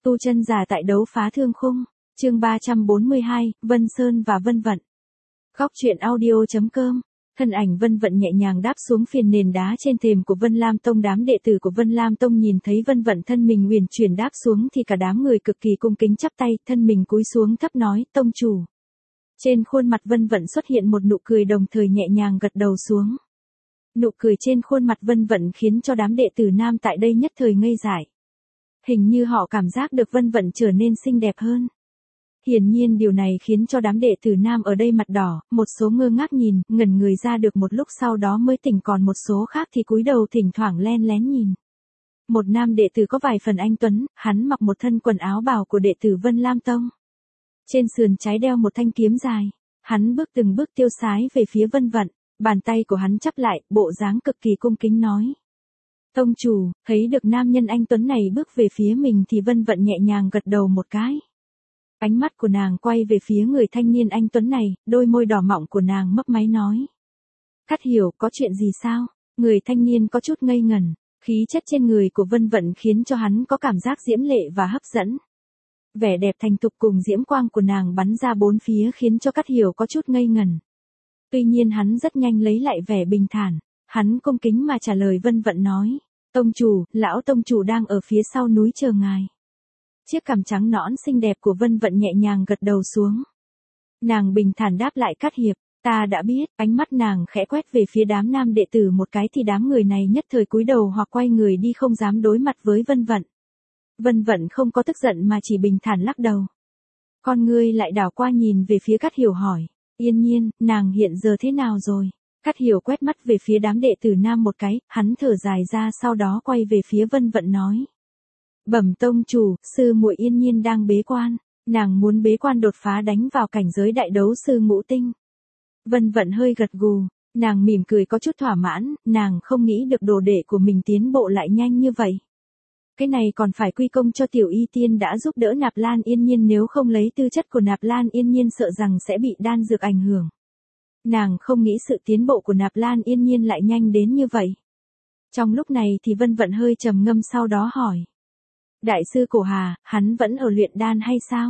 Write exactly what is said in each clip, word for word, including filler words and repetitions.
Tu chân giả tại đấu phá thương khung, chương ba trăm bốn mươi hai, Vân Sơn và Vân Vận. Góc truyện audio.com, thân ảnh Vân Vận nhẹ nhàng đáp xuống phiền nền đá trên thềm của Vân Lam Tông. Đám đệ tử của Vân Lam Tông nhìn thấy Vân Vận thân mình uyển chuyển đáp xuống thì cả đám người cực kỳ cung kính chắp tay, thân mình cúi xuống thấp nói, tông chủ. Trên khuôn mặt Vân Vận xuất hiện một nụ cười đồng thời nhẹ nhàng gật đầu xuống. Nụ cười trên khuôn mặt Vân Vận khiến cho đám đệ tử nam tại đây nhất thời ngây dại. Hình như họ cảm giác được Vân Vận trở nên xinh đẹp hơn. Hiển nhiên điều này khiến cho đám đệ tử nam ở đây mặt đỏ, một số ngơ ngác nhìn, ngẩn người ra được một lúc sau đó mới tỉnh, còn một số khác thì cúi đầu thỉnh thoảng len lén nhìn. Một nam đệ tử có vài phần anh tuấn, hắn mặc một thân quần áo bào của đệ tử Vân Lam Tông. Trên sườn trái đeo một thanh kiếm dài, hắn bước từng bước tiêu sái về phía Vân Vận, bàn tay của hắn chắp lại, bộ dáng cực kỳ cung kính nói. Tông chủ, thấy được nam nhân anh tuấn này bước về phía mình thì Vân Vận nhẹ nhàng gật đầu một cái. Ánh mắt của nàng quay về phía người thanh niên anh tuấn này, đôi môi đỏ mọng của nàng mấp máy nói. Cát Hiểu, có chuyện gì sao? Người thanh niên có chút ngây ngẩn, khí chất trên người của Vân Vận khiến cho hắn có cảm giác diễm lệ và hấp dẫn. Vẻ đẹp thành thục cùng diễm quang của nàng bắn ra bốn phía khiến cho Cát Hiểu có chút ngây ngẩn. Tuy nhiên hắn rất nhanh lấy lại vẻ bình thản, hắn cung kính mà trả lời Vân Vận nói. Tông chủ, lão tông chủ đang ở phía sau núi chờ ngài. Chiếc cằm trắng nõn xinh đẹp của Vân Vận nhẹ nhàng gật đầu xuống. Nàng bình thản đáp lại Cát Hiệp, ta đã biết. Ánh mắt nàng khẽ quét về phía đám nam đệ tử một cái thì đám người này nhất thời cúi đầu hoặc quay người đi không dám đối mặt với Vân Vận. Vân Vận không có tức giận mà chỉ bình thản lắc đầu. Con ngươi lại đảo qua nhìn về phía Cát Hiểu hỏi, Yên Nhiên, nàng hiện giờ thế nào rồi? Cát Hiểu quét mắt về phía đám đệ tử nam một cái, hắn thở dài ra sau đó quay về phía Vân Vận nói. Bẩm tông chủ, sư muội Yên Nhiên đang bế quan, nàng muốn bế quan đột phá đánh vào cảnh giới đại đấu sư ngũ tinh. Vân Vận hơi gật gù, nàng mỉm cười có chút thỏa mãn, nàng không nghĩ được đồ đệ của mình tiến bộ lại nhanh như vậy. Cái này còn phải quy công cho Tiểu Y Tiên đã giúp đỡ Nạp Lan Yên Nhiên, nếu không lấy tư chất của Nạp Lan Yên Nhiên sợ rằng sẽ bị đan dược ảnh hưởng. Nàng không nghĩ sự tiến bộ của Nạp Lan Yên Nhiên lại nhanh đến như vậy. Trong lúc này thì Vân Vận hơi trầm ngâm sau đó hỏi. Đại sư Cổ Hà, hắn vẫn ở luyện đan hay sao?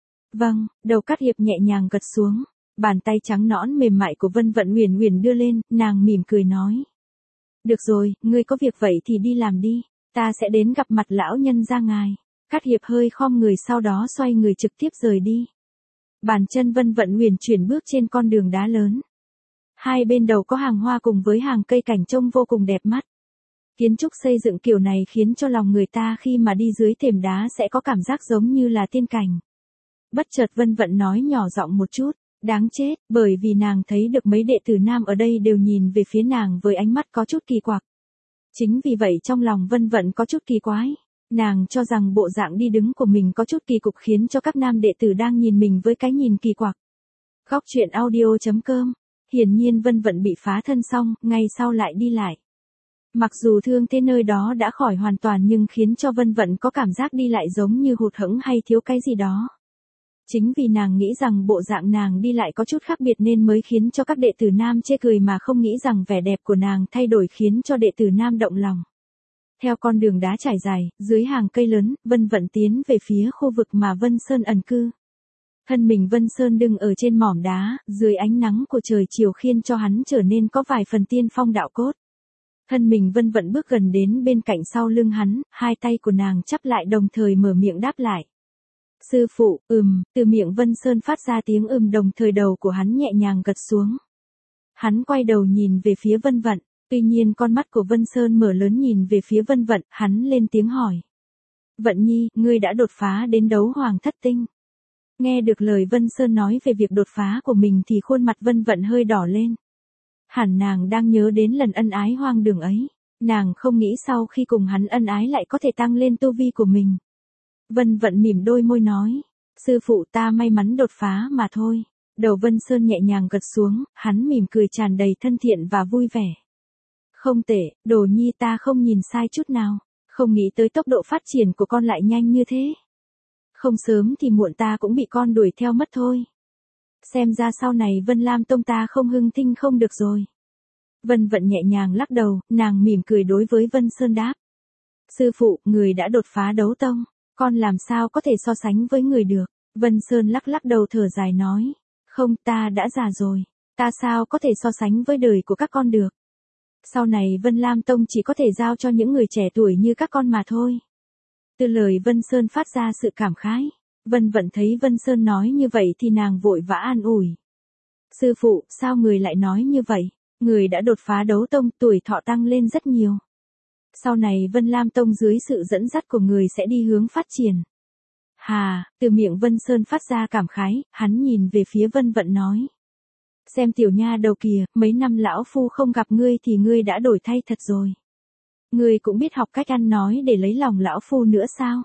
Vâng, đầu Cát Hiệp nhẹ nhàng gật xuống, bàn tay trắng nõn mềm mại của Vân Vận huyền huyền đưa lên, nàng mỉm cười nói. Được rồi, ngươi có việc vậy thì đi làm đi, ta sẽ đến gặp mặt lão nhân gia ngài. Cát Hiệp hơi khom người sau đó xoay người trực tiếp rời đi. Bàn chân Vân Vận huyền chuyển bước trên con đường đá lớn. Hai bên đầu có hàng hoa cùng với hàng cây cảnh trông vô cùng đẹp mắt. Kiến trúc xây dựng kiểu này khiến cho lòng người ta khi mà đi dưới thềm đá sẽ có cảm giác giống như là tiên cảnh. Bất chợt Vân Vận nói nhỏ giọng một chút, đáng chết, bởi vì nàng thấy được mấy đệ tử nam ở đây đều nhìn về phía nàng với ánh mắt có chút kỳ quặc. Chính vì vậy trong lòng Vân Vận có chút kỳ quái. Nàng cho rằng bộ dạng đi đứng của mình có chút kỳ cục khiến cho các nam đệ tử đang nhìn mình với cái nhìn kỳ quặc. Góc truyện audio.com, hiển nhiên Vân Vận bị phá thân xong, ngay sau lại đi lại. Mặc dù thương thế nơi đó đã khỏi hoàn toàn nhưng khiến cho Vân Vận có cảm giác đi lại giống như hụt hẫng hay thiếu cái gì đó. Chính vì nàng nghĩ rằng bộ dạng nàng đi lại có chút khác biệt nên mới khiến cho các đệ tử nam chê cười mà không nghĩ rằng vẻ đẹp của nàng thay đổi khiến cho đệ tử nam động lòng. Theo con đường đá trải dài, dưới hàng cây lớn, Vân Vận tiến về phía khu vực mà Vân Sơn ẩn cư. Thân mình Vân Sơn đứng ở trên mỏm đá, dưới ánh nắng của trời chiều khiến cho hắn trở nên có vài phần tiên phong đạo cốt. Thân mình Vân Vận bước gần đến bên cạnh sau lưng hắn, hai tay của nàng chắp lại đồng thời mở miệng đáp lại. Sư phụ, ừm, từ miệng Vân Sơn phát ra tiếng ừm đồng thời đầu của hắn nhẹ nhàng gật xuống. Hắn quay đầu nhìn về phía Vân Vận. Tuy nhiên con mắt của Vân Sơn mở lớn nhìn về phía Vân Vận, hắn lên tiếng hỏi. Vận Nhi, ngươi đã đột phá đến đấu hoàng thất tinh. Nghe được lời Vân Sơn nói về việc đột phá của mình thì khuôn mặt Vân Vận hơi đỏ lên. Hẳn nàng đang nhớ đến lần ân ái hoang đường ấy. Nàng không nghĩ sau khi cùng hắn ân ái lại có thể tăng lên tu vi của mình. Vân Vận mỉm đôi môi nói. Sư phụ ta may mắn đột phá mà thôi. Đầu Vân Sơn nhẹ nhàng gật xuống, hắn mỉm cười tràn đầy thân thiện và vui vẻ. Không tệ, Đồ Nhi ta không nhìn sai chút nào, không nghĩ tới tốc độ phát triển của con lại nhanh như thế. Không sớm thì muộn ta cũng bị con đuổi theo mất thôi. Xem ra sau này Vân Lam Tông ta không hưng thinh không được rồi. Vân Vận nhẹ nhàng lắc đầu, nàng mỉm cười đối với Vân Sơn đáp. Sư phụ, người đã đột phá đấu tông. Con làm sao có thể so sánh với người được. Vân Sơn lắc lắc đầu thở dài nói. Không, ta đã già rồi. Ta sao có thể so sánh với đời của các con được. Sau này Vân Lam Tông chỉ có thể giao cho những người trẻ tuổi như các con mà thôi. Từ lời Vân Sơn phát ra sự cảm khái. Vân Vận thấy Vân Sơn nói như vậy thì nàng vội vã an ủi. Sư phụ, sao người lại nói như vậy? Người đã đột phá đấu tông, tuổi thọ tăng lên rất nhiều. Sau này Vân Lam Tông dưới sự dẫn dắt của người sẽ đi hướng phát triển. Hà, từ miệng Vân Sơn phát ra cảm khái, hắn nhìn về phía Vân Vận nói. Xem tiểu nha đầu kìa, mấy năm lão phu không gặp ngươi thì ngươi đã đổi thay thật rồi. Ngươi cũng biết học cách ăn nói để lấy lòng lão phu nữa sao?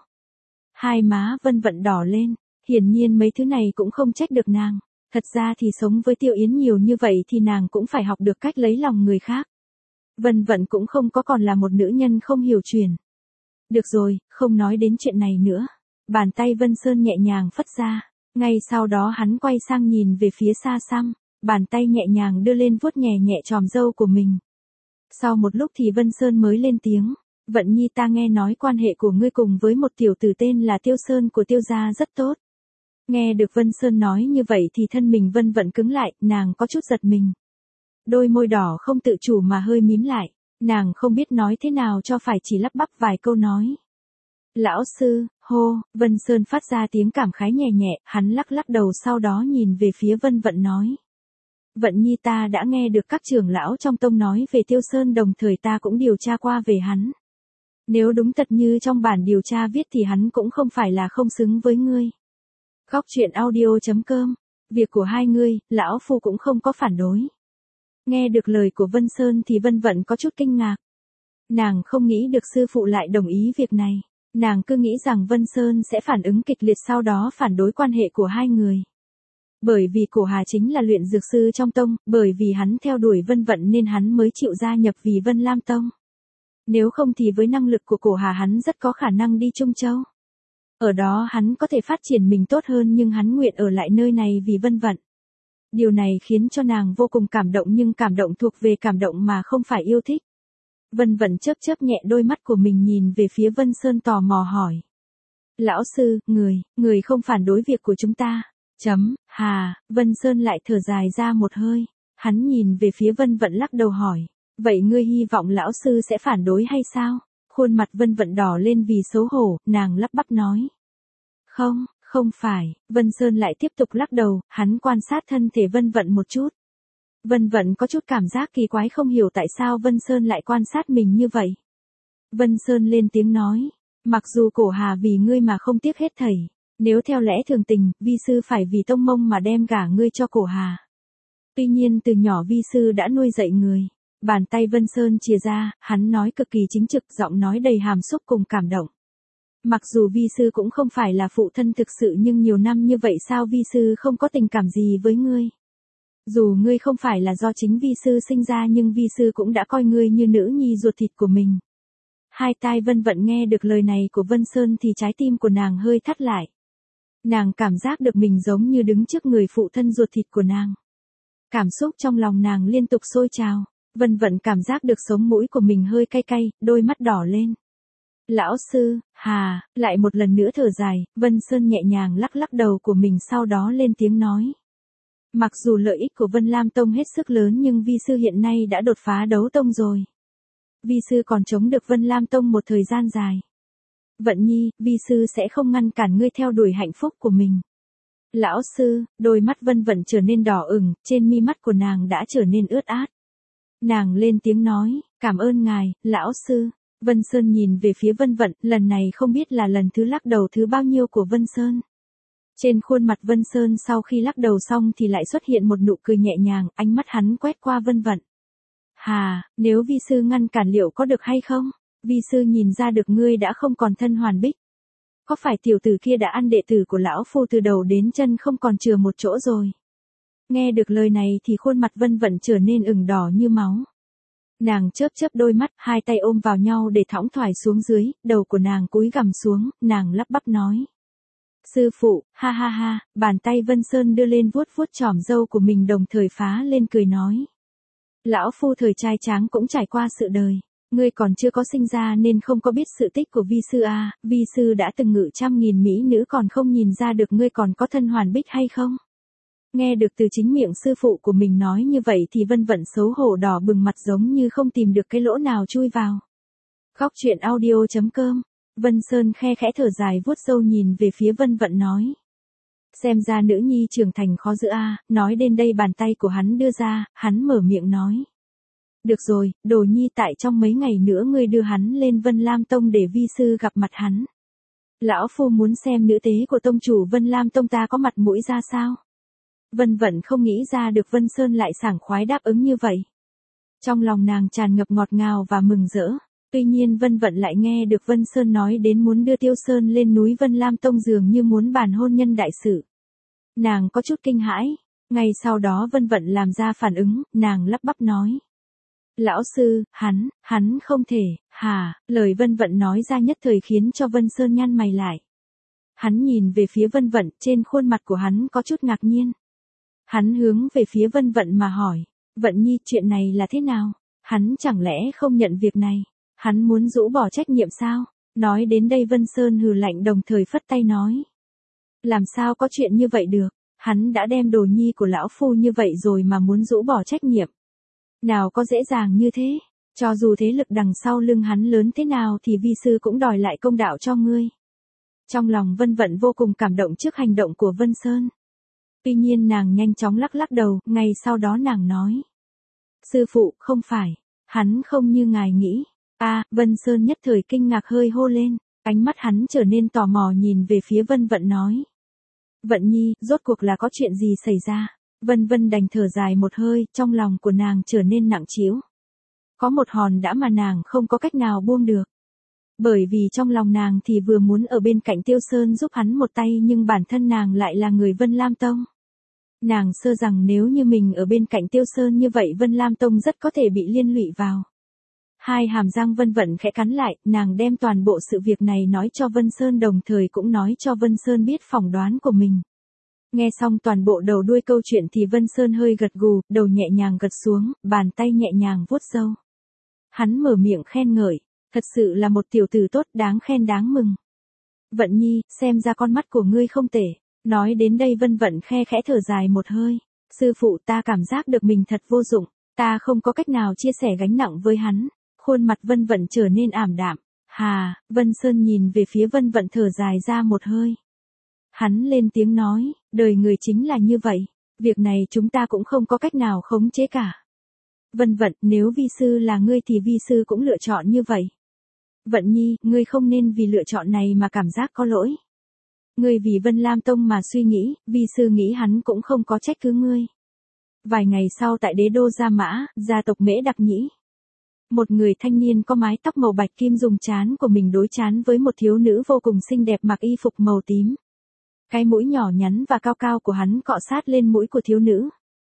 Hai má Vân Vận đỏ lên, hiển nhiên mấy thứ này cũng không trách được nàng. Thật ra thì sống với Tiêu Yến nhiều như vậy thì nàng cũng phải học được cách lấy lòng người khác. Vân Vận cũng không có còn là một nữ nhân không hiểu chuyện. Được rồi, không nói đến chuyện này nữa. Bàn tay Vân Sơn nhẹ nhàng phất ra. Ngay sau đó hắn quay sang nhìn về phía xa xăm. Bàn tay nhẹ nhàng đưa lên vuốt nhẹ nhẹ chòm râu của mình. Sau một lúc thì Vân Sơn mới lên tiếng. Vận Nhi, ta nghe nói quan hệ của ngươi cùng với một tiểu tử tên là Tiêu Sơn của Tiêu gia rất tốt. Nghe được Vân Sơn nói như vậy thì thân mình Vân Vận cứng lại, nàng có chút giật mình. Đôi môi đỏ không tự chủ mà hơi mím lại, nàng không biết nói thế nào cho phải, chỉ lắp bắp vài câu nói. Lão sư, hô, Vân Sơn phát ra tiếng cảm khái nhẹ nhẹ, hắn lắc lắc đầu sau đó nhìn về phía Vân Vận nói. Vận Nhi, ta đã nghe được các trưởng lão trong tông nói về Tiêu Sơn, đồng thời ta cũng điều tra qua về hắn. Nếu đúng thật như trong bản điều tra viết thì hắn cũng không phải là không xứng với ngươi. Góc truyện audio chấm com. Việc của hai ngươi, lão phu cũng không có phản đối. Nghe được lời của Vân Sơn thì Vân Vận có chút kinh ngạc. Nàng không nghĩ được sư phụ lại đồng ý việc này. Nàng cứ nghĩ rằng Vân Sơn sẽ phản ứng kịch liệt sau đó phản đối quan hệ của hai người. Bởi vì Cổ Hà chính là luyện dược sư trong tông, bởi vì hắn theo đuổi Vân Vận nên hắn mới chịu gia nhập vì Vân Lam Tông. Nếu không thì với năng lực của Cổ Hà hắn rất có khả năng đi Trung Châu. Ở đó hắn có thể phát triển mình tốt hơn, nhưng hắn nguyện ở lại nơi này vì Vân Vận. Điều này khiến cho nàng vô cùng cảm động, nhưng cảm động thuộc về cảm động mà không phải yêu thích. Vân Vận chớp chớp nhẹ đôi mắt của mình nhìn về phía Vân Sơn tò mò hỏi. Lão sư, người, người không phản đối việc của chúng ta. Chấm, hà, Vân Sơn lại thở dài ra một hơi. Hắn nhìn về phía Vân Vận lắc đầu hỏi. Vậy ngươi hy vọng lão sư sẽ phản đối hay sao? Khuôn mặt Vân Vận đỏ lên vì xấu hổ, nàng lắp bắp nói. Không, không phải, Vân Sơn lại tiếp tục lắc đầu, hắn quan sát thân thể Vân Vận một chút. Vân Vận có chút cảm giác kỳ quái, không hiểu tại sao Vân Sơn lại quan sát mình như vậy. Vân Sơn lên tiếng nói, mặc dù Cổ Hà vì ngươi mà không tiếc hết thảy, nếu theo lẽ thường tình, vi sư phải vì tông mông mà đem gả ngươi cho Cổ Hà. Tuy nhiên từ nhỏ vi sư đã nuôi dạy người. Bàn tay Vân Sơn chìa ra, hắn nói cực kỳ chính trực, giọng nói đầy hàm xúc cùng cảm động. Mặc dù vi sư cũng không phải là phụ thân thực sự, nhưng nhiều năm như vậy sao vi sư không có tình cảm gì với ngươi. Dù ngươi không phải là do chính vi sư sinh ra nhưng vi sư cũng đã coi ngươi như nữ nhi ruột thịt của mình. Hai tai Vân Vận nghe được lời này của Vân Sơn thì trái tim của nàng hơi thắt lại. Nàng cảm giác được mình giống như đứng trước người phụ thân ruột thịt của nàng. Cảm xúc trong lòng nàng liên tục sôi trào. Vân Vận cảm giác được sống mũi của mình hơi cay cay, đôi mắt đỏ lên. Lão sư, hà, lại một lần nữa thở dài, Vân Sơn nhẹ nhàng lắc lắc đầu của mình sau đó lên tiếng nói. Mặc dù lợi ích của Vân Lam Tông hết sức lớn nhưng vi sư hiện nay đã đột phá đấu tông rồi. Vi sư còn chống được Vân Lam Tông một thời gian dài. Vận Nhi, vi sư sẽ không ngăn cản ngươi theo đuổi hạnh phúc của mình. Lão sư, đôi mắt Vân Vận trở nên đỏ ửng, trên mi mắt của nàng đã trở nên ướt át. Nàng lên tiếng nói, cảm ơn ngài, lão sư. Vân Sơn nhìn về phía Vân Vận, lần này không biết là lần thứ lắc đầu thứ bao nhiêu của Vân Sơn. Trên khuôn mặt Vân Sơn sau khi lắc đầu xong thì lại xuất hiện một nụ cười nhẹ nhàng, ánh mắt hắn quét qua Vân Vận. Hà, nếu vi sư ngăn cản liệu có được hay không? Vi sư nhìn ra được ngươi đã không còn thân hoàn bích. Có phải tiểu tử kia đã ăn đệ tử của lão phu từ đầu đến chân không còn chừa một chỗ rồi? Nghe được lời này thì khuôn mặt Vân Vận trở nên ửng đỏ như máu. Nàng chớp chớp đôi mắt, hai tay ôm vào nhau để thõng thoải xuống dưới, đầu của nàng cúi gằm xuống, nàng lắp bắp nói. Sư phụ, ha ha ha, bàn tay Vân Sơn đưa lên vuốt vuốt chòm râu của mình đồng thời phá lên cười nói. Lão phu thời trai tráng cũng trải qua sự đời. Ngươi còn chưa có sinh ra nên không có biết sự tích của vi sư à, vi sư đã từng ngự trăm nghìn mỹ nữ còn không nhìn ra được ngươi còn có thân hoàn bích hay không? Nghe được từ chính miệng sư phụ của mình nói như vậy thì Vân Vận xấu hổ đỏ bừng mặt giống như không tìm được cái lỗ nào chui vào. Khóc chuyện audio chấm com. Vân Sơn khe khẽ thở dài vuốt râu nhìn về phía Vân Vận nói. Xem ra nữ nhi trưởng thành khó giữ a, nói đến đây bàn tay của hắn đưa ra, hắn mở miệng nói. Được rồi, Đồ Nhi tại trong mấy ngày nữa ngươi đưa hắn lên Vân Lam Tông để vi sư gặp mặt hắn. Lão phu muốn xem nữ tế của tông chủ Vân Lam Tông ta có mặt mũi ra sao. Vân Vận không nghĩ ra được Vân Sơn lại sảng khoái đáp ứng như vậy. Trong lòng nàng tràn ngập ngọt ngào và mừng rỡ. Tuy nhiên Vân Vận lại nghe được Vân Sơn nói đến muốn đưa Tiêu Sơn lên núi Vân Lam Tông dường như muốn bàn hôn nhân đại sự. Nàng có chút kinh hãi. Ngay sau đó Vân Vận làm ra phản ứng, nàng lắp bắp nói. Lão sư, hắn, hắn không thể, hà, lời Vân Vận nói ra nhất thời khiến cho Vân Sơn nhăn mày lại. Hắn nhìn về phía Vân Vận, trên khuôn mặt của hắn có chút ngạc nhiên. Hắn hướng về phía Vân Vận mà hỏi, Vận Nhi chuyện này là thế nào? Hắn chẳng lẽ không nhận việc này? Hắn muốn rũ bỏ trách nhiệm sao? Nói đến đây Vân Sơn hừ lạnh đồng thời phất tay nói. Làm sao có chuyện như vậy được? Hắn đã đem Đồ Nhi của lão phu như vậy rồi mà muốn rũ bỏ trách nhiệm. Nào có dễ dàng như thế, cho dù thế lực đằng sau lưng hắn lớn thế nào thì vi sư cũng đòi lại công đạo cho ngươi. Trong lòng Vân Vận vô cùng cảm động trước hành động của Vân Sơn. Tuy nhiên nàng nhanh chóng lắc lắc đầu, ngay sau đó nàng nói. Sư phụ, không phải, hắn không như ngài nghĩ. À, Vân Sơn nhất thời kinh ngạc hơi hô lên, ánh mắt hắn trở nên tò mò nhìn về phía Vân Vận nói. Vận Nhi, rốt cuộc là có chuyện gì xảy ra? Vân Vân đành thở dài một hơi, trong lòng của nàng trở nên nặng trĩu. Có một hòn đã mà nàng không có cách nào buông được. Bởi vì trong lòng nàng thì vừa muốn ở bên cạnh Tiêu Sơn giúp hắn một tay nhưng bản thân nàng lại là người Vân Lam Tông. Nàng sơ rằng nếu như mình ở bên cạnh Tiêu Sơn như vậy Vân Lam Tông rất có thể bị liên lụy vào. Hai hàm răng Vân Vận khẽ cắn lại, nàng đem toàn bộ sự việc này nói cho Vân Sơn đồng thời cũng nói cho Vân Sơn biết phỏng đoán của mình. Nghe xong toàn bộ đầu đuôi câu chuyện thì Vân Sơn hơi gật gù, đầu nhẹ nhàng gật xuống, bàn tay nhẹ nhàng vuốt râu. Hắn mở miệng khen ngợi, thật sự là một tiểu tử tốt đáng khen đáng mừng. Vận Nhi, xem ra con mắt của ngươi không tệ. Nói đến đây Vân Vận khe khẽ thở dài một hơi. Sư phụ ta cảm giác được mình thật vô dụng, ta không có cách nào chia sẻ gánh nặng với hắn. Khuôn mặt Vân Vận trở nên ảm đạm. Hà, Vân Sơn nhìn về phía Vân Vận thở dài ra một hơi. Hắn lên tiếng nói, đời người chính là như vậy, việc này chúng ta cũng không có cách nào khống chế cả. Vân Vận, nếu vi sư là ngươi thì vi sư cũng lựa chọn như vậy. Vận Nhi, ngươi không nên vì lựa chọn này mà cảm giác có lỗi. Ngươi vì Vân Lam Tông mà suy nghĩ, vi sư nghĩ hắn cũng không có trách cứ ngươi. Vài ngày sau tại đế đô Gia Mã, gia tộc Mễ Đặc Nhĩ. Một người thanh niên có mái tóc màu bạch kim dùng trán của mình đối trán với một thiếu nữ vô cùng xinh đẹp mặc y phục màu tím. Cái mũi nhỏ nhắn và cao cao của hắn cọ sát lên mũi của thiếu nữ.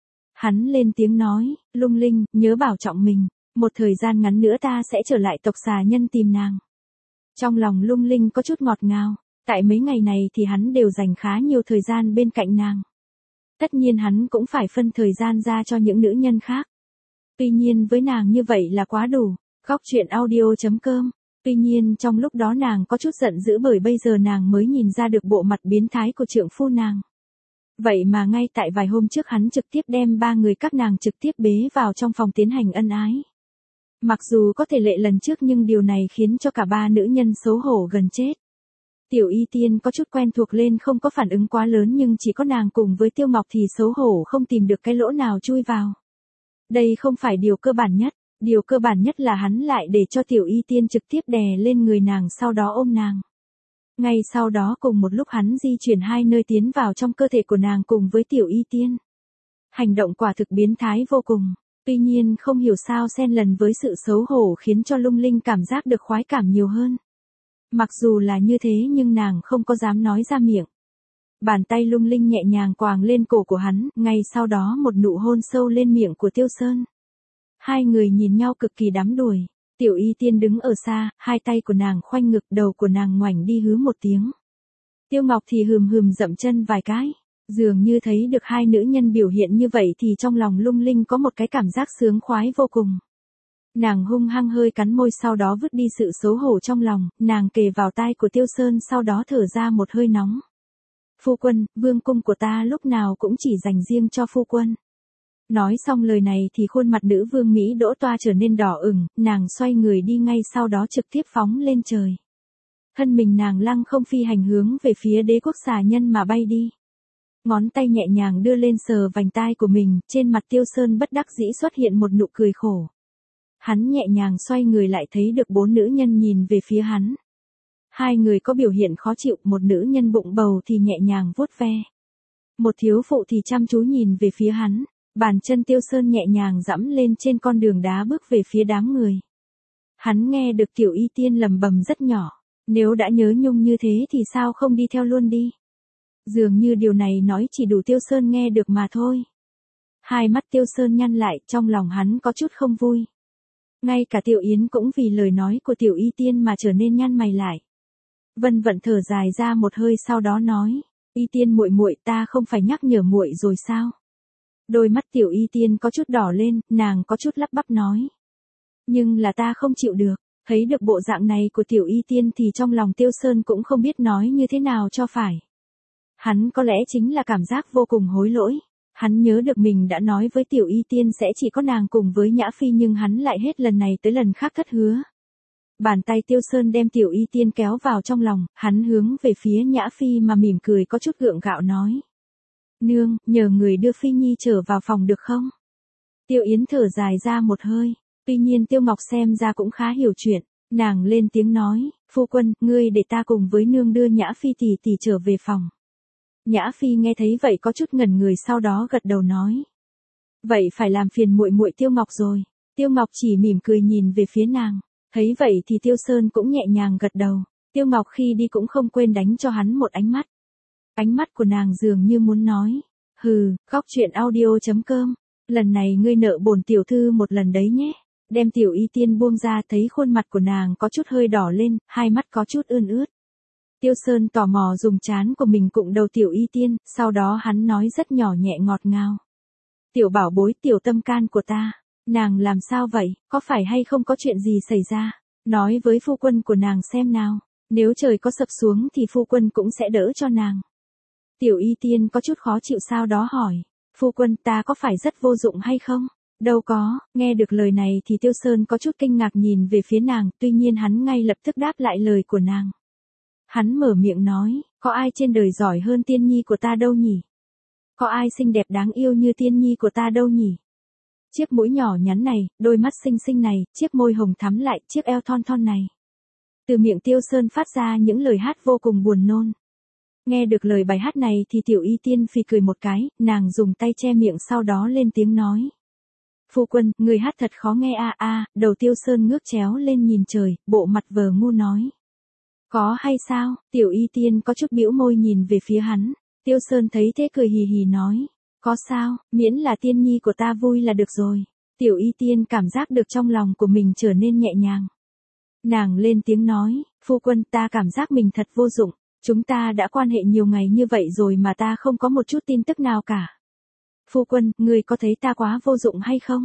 Hắn lên tiếng nói, Lung Linh, nhớ bảo trọng mình, một thời gian ngắn nữa ta sẽ trở lại tộc xà nhân tìm nàng. Trong lòng Lung Linh có chút ngọt ngào, tại mấy ngày này thì hắn đều dành khá nhiều thời gian bên cạnh nàng. Tất nhiên hắn cũng phải phân thời gian ra cho những nữ nhân khác. Tuy nhiên với nàng như vậy là quá đủ. Khóc chuyện audio chấm com. Tuy nhiên trong lúc đó nàng có chút giận dữ bởi bây giờ nàng mới nhìn ra được bộ mặt biến thái của trượng phu nàng. Vậy mà ngay tại vài hôm trước hắn trực tiếp đem ba người các nàng trực tiếp bế vào trong phòng tiến hành ân ái. Mặc dù có thể lệ lần trước nhưng điều này khiến cho cả ba nữ nhân xấu hổ gần chết. Tiểu Y Tiên có chút quen thuộc lên không có phản ứng quá lớn nhưng chỉ có nàng cùng với Tiêu Ngọc thì xấu hổ không tìm được cái lỗ nào chui vào. Đây không phải điều cơ bản nhất, điều cơ bản nhất là hắn lại để cho Tiểu Y Tiên trực tiếp đè lên người nàng sau đó ôm nàng. Ngay sau đó cùng một lúc hắn di chuyển hai nơi tiến vào trong cơ thể của nàng cùng với Tiểu Y Tiên. Hành động quả thực biến thái vô cùng, tuy nhiên không hiểu sao xen lần với sự xấu hổ khiến cho Lung Linh cảm giác được khoái cảm nhiều hơn. Mặc dù là như thế nhưng nàng không có dám nói ra miệng. Bàn tay Lung Linh nhẹ nhàng quàng lên cổ của hắn, ngay sau đó một nụ hôn sâu lên miệng của Tiêu Sơn. Hai người nhìn nhau cực kỳ đắm đuổi. Tiểu Y Tiên đứng ở xa, hai tay của nàng khoanh ngực, đầu của nàng ngoảnh đi hứ một tiếng. Tiêu Ngọc thì hừm hừm dậm chân vài cái. Dường như thấy được hai nữ nhân biểu hiện như vậy thì trong lòng Lung Linh có một cái cảm giác sướng khoái vô cùng. Nàng hung hăng hơi cắn môi sau đó vứt đi sự xấu hổ trong lòng, nàng kề vào tai của Tiêu Sơn sau đó thở ra một hơi nóng. Phu quân, vương cung của ta lúc nào cũng chỉ dành riêng cho phu quân. Nói xong lời này thì khuôn mặt nữ vương Mỹ Đỗ Toa trở nên đỏ ửng, nàng xoay người đi ngay sau đó trực tiếp phóng lên trời. Thân mình nàng lăng không phi hành hướng về phía đế quốc xà nhân mà bay đi. Ngón tay nhẹ nhàng đưa lên sờ vành tai của mình, trên mặt Tiêu Sơn bất đắc dĩ xuất hiện một nụ cười khổ. Hắn nhẹ nhàng xoay người lại thấy được bốn nữ nhân nhìn về phía hắn. Hai người có biểu hiện khó chịu, một nữ nhân bụng bầu thì nhẹ nhàng vuốt ve. Một thiếu phụ thì chăm chú nhìn về phía hắn, bàn chân Tiêu Sơn nhẹ nhàng dẫm lên trên con đường đá bước về phía đám người. Hắn nghe được Tiểu Y Tiên lầm bầm rất nhỏ, nếu đã nhớ nhung như thế thì sao không đi theo luôn đi. Dường như điều này nói chỉ đủ Tiêu Sơn nghe được mà thôi. Hai mắt Tiêu Sơn nhăn lại, trong lòng hắn có chút không vui. Ngay cả Tiểu Yến cũng vì lời nói của Tiểu Y Tiên mà trở nên nhăn mày lại. Vân Vận thở dài ra một hơi sau đó nói, Y Tiên muội muội, ta không phải nhắc nhở muội rồi sao? Đôi mắt Tiểu Y Tiên có chút đỏ lên, nàng có chút lắp bắp nói. Nhưng là ta không chịu được, thấy được bộ dạng này của Tiểu Y Tiên thì trong lòng Tiêu Sơn cũng không biết nói như thế nào cho phải. Hắn có lẽ chính là cảm giác vô cùng hối lỗi. Hắn nhớ được mình đã nói với Tiểu Y Tiên sẽ chỉ có nàng cùng với Nhã Phi nhưng hắn lại hết lần này tới lần khác thất hứa. Bàn tay Tiêu Sơn đem Tiểu Y Tiên kéo vào trong lòng, hắn hướng về phía Nhã Phi mà mỉm cười có chút gượng gạo nói. Nương, nhờ người đưa Phi Nhi trở vào phòng được không? Tiêu Yến thở dài ra một hơi, tuy nhiên Tiêu Ngọc xem ra cũng khá hiểu chuyện, nàng lên tiếng nói, phu quân, ngươi để ta cùng với nương đưa Nhã Phi tỷ tỷ trở về phòng. Nhã Phi nghe thấy vậy có chút ngẩn người sau đó gật đầu nói. Vậy phải làm phiền muội muội Tiêu Ngọc rồi. Tiêu Ngọc chỉ mỉm cười nhìn về phía nàng. Thấy vậy thì Tiêu Sơn cũng nhẹ nhàng gật đầu. Tiêu Ngọc khi đi cũng không quên đánh cho hắn một ánh mắt. Ánh mắt của nàng dường như muốn nói. Hừ, khóc chuyện audio chấm com. Lần này ngươi nợ bổn tiểu thư một lần đấy nhé. Đem Tiểu Y Tiên buông ra thấy khuôn mặt của nàng có chút hơi đỏ lên, hai mắt có chút ươn ướt. Tiêu Sơn tò mò dùng trán của mình cụng đầu Tiểu Y Tiên, sau đó hắn nói rất nhỏ nhẹ ngọt ngào. Tiểu bảo bối, tiểu tâm can của ta, nàng làm sao vậy, có phải hay không có chuyện gì xảy ra, nói với phu quân của nàng xem nào, nếu trời có sập xuống thì phu quân cũng sẽ đỡ cho nàng. Tiểu Y Tiên có chút khó chịu sau đó hỏi, phu quân ta có phải rất vô dụng hay không? Đâu có, nghe được lời này thì Tiêu Sơn có chút kinh ngạc nhìn về phía nàng, tuy nhiên hắn ngay lập tức đáp lại lời của nàng. Hắn mở miệng nói, có ai trên đời giỏi hơn Tiên Nhi của ta đâu nhỉ? Có ai xinh đẹp đáng yêu như Tiên Nhi của ta đâu nhỉ? Chiếc mũi nhỏ nhắn này, đôi mắt xinh xinh này, chiếc môi hồng thắm lại, chiếc eo thon thon này. Từ miệng Tiêu Sơn phát ra những lời hát vô cùng buồn nôn. Nghe được lời bài hát này thì Tiểu Y Tiên phì cười một cái, nàng dùng tay che miệng sau đó lên tiếng nói. Phu quân, người hát thật khó nghe a a, đầu Tiêu Sơn ngước chéo lên nhìn trời, bộ mặt vờ ngu nói. Có hay sao? Tiểu Y Tiên có chút bĩu môi nhìn về phía hắn. Tiêu Sơn thấy thế cười hì hì nói. Có sao, miễn là Tiên Nhi của ta vui là được rồi. Tiểu Y Tiên cảm giác được trong lòng của mình trở nên nhẹ nhàng. Nàng lên tiếng nói, phu quân ta cảm giác mình thật vô dụng. Chúng ta đã quan hệ nhiều ngày như vậy rồi mà ta không có một chút tin tức nào cả. Phu quân, người có thấy ta quá vô dụng hay không?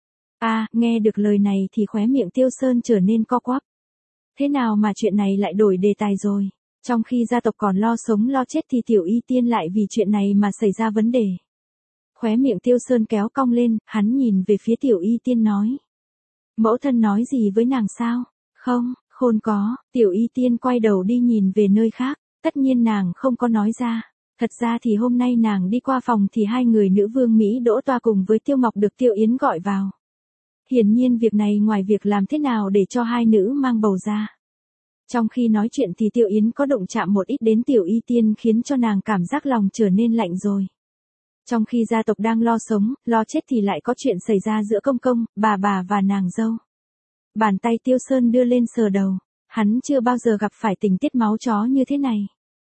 À, nghe được lời này thì khóe miệng Tiêu Sơn trở nên co quắp. Thế nào mà chuyện này lại đổi đề tài rồi? Trong khi gia tộc còn lo sống lo chết thì Tiểu Y Tiên lại vì chuyện này mà xảy ra vấn đề. Khóe miệng Tiêu Sơn kéo cong lên, hắn nhìn về phía Tiểu Y Tiên nói. Mẫu thân nói gì với nàng sao? Không, khôn có, Tiểu Y Tiên quay đầu đi nhìn về nơi khác, tất nhiên nàng không có nói ra. Thật ra thì hôm nay nàng đi qua phòng thì hai người nữ vương Mỹ Đỗ Toa cùng với Tiêu Ngọc được Tiêu Yến gọi vào. Hiển nhiên việc này ngoài việc làm thế nào để cho hai nữ mang bầu ra. Trong khi nói chuyện thì Tiêu Yến có động chạm một ít đến Tiểu Y Tiên khiến cho nàng cảm giác lòng trở nên lạnh rồi. Trong khi gia tộc đang lo sống, lo chết thì lại có chuyện xảy ra giữa công công, bà bà và nàng dâu. Bàn tay Tiêu Sơn đưa lên sờ đầu, hắn chưa bao giờ gặp phải tình tiết máu chó như thế này.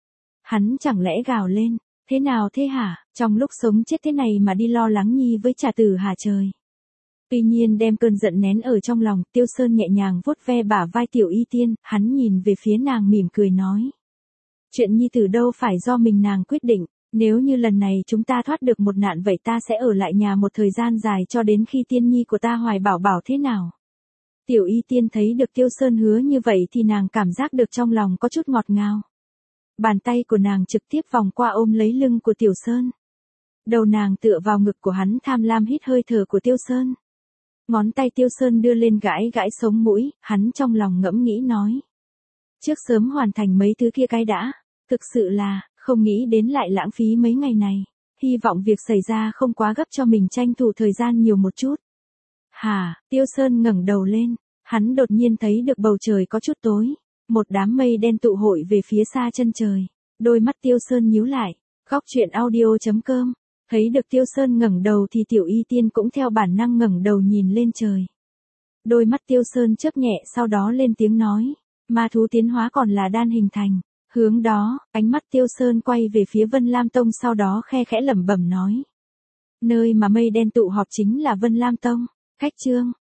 Hắn chẳng lẽ gào lên, thế nào thế hả, trong lúc sống chết thế này mà đi lo lắng nhi với trà tử hả trời. Tuy nhiên đem cơn giận nén ở trong lòng, Tiêu Sơn nhẹ nhàng vuốt ve bả vai Tiểu Y Tiên, hắn nhìn về phía nàng mỉm cười nói. Chuyện nhi tử đâu phải do mình nàng quyết định, nếu như lần này chúng ta thoát được một nạn vậy ta sẽ ở lại nhà một thời gian dài cho đến khi Tiên Nhi của ta hoài bảo bảo thế nào. Tiểu Y Tiên thấy được Tiêu Sơn hứa như vậy thì nàng cảm giác được trong lòng có chút ngọt ngào. Bàn tay của nàng trực tiếp vòng qua ôm lấy lưng của Tiểu Sơn. Đầu nàng tựa vào ngực của hắn tham lam hít hơi thở của Tiêu Sơn. Ngón tay Tiêu Sơn đưa lên gãi gãi sống mũi, hắn trong lòng ngẫm nghĩ nói. Trước sớm hoàn thành mấy thứ kia cái đã, thực sự là, không nghĩ đến lại lãng phí mấy ngày này. Hy vọng việc xảy ra không quá gấp cho mình tranh thủ thời gian nhiều một chút. Hả, Tiêu Sơn ngẩng đầu lên, hắn đột nhiên thấy được bầu trời có chút tối. Một đám mây đen tụ hội về phía xa chân trời. Đôi mắt Tiêu Sơn nhíu lại, góc truyện audio chấm com. Thấy được Tiêu Sơn ngẩng đầu thì Tiểu Y Tiên cũng theo bản năng ngẩng đầu nhìn lên trời. Đôi mắt Tiêu Sơn chớp nhẹ sau đó lên tiếng nói. Ma thú tiến hóa còn là đan hình thành. Hướng đó, ánh mắt Tiêu Sơn quay về phía Vân Lam Tông sau đó khe khẽ lẩm bẩm nói. Nơi mà mây đen tụ họp chính là Vân Lam Tông. Khách chương,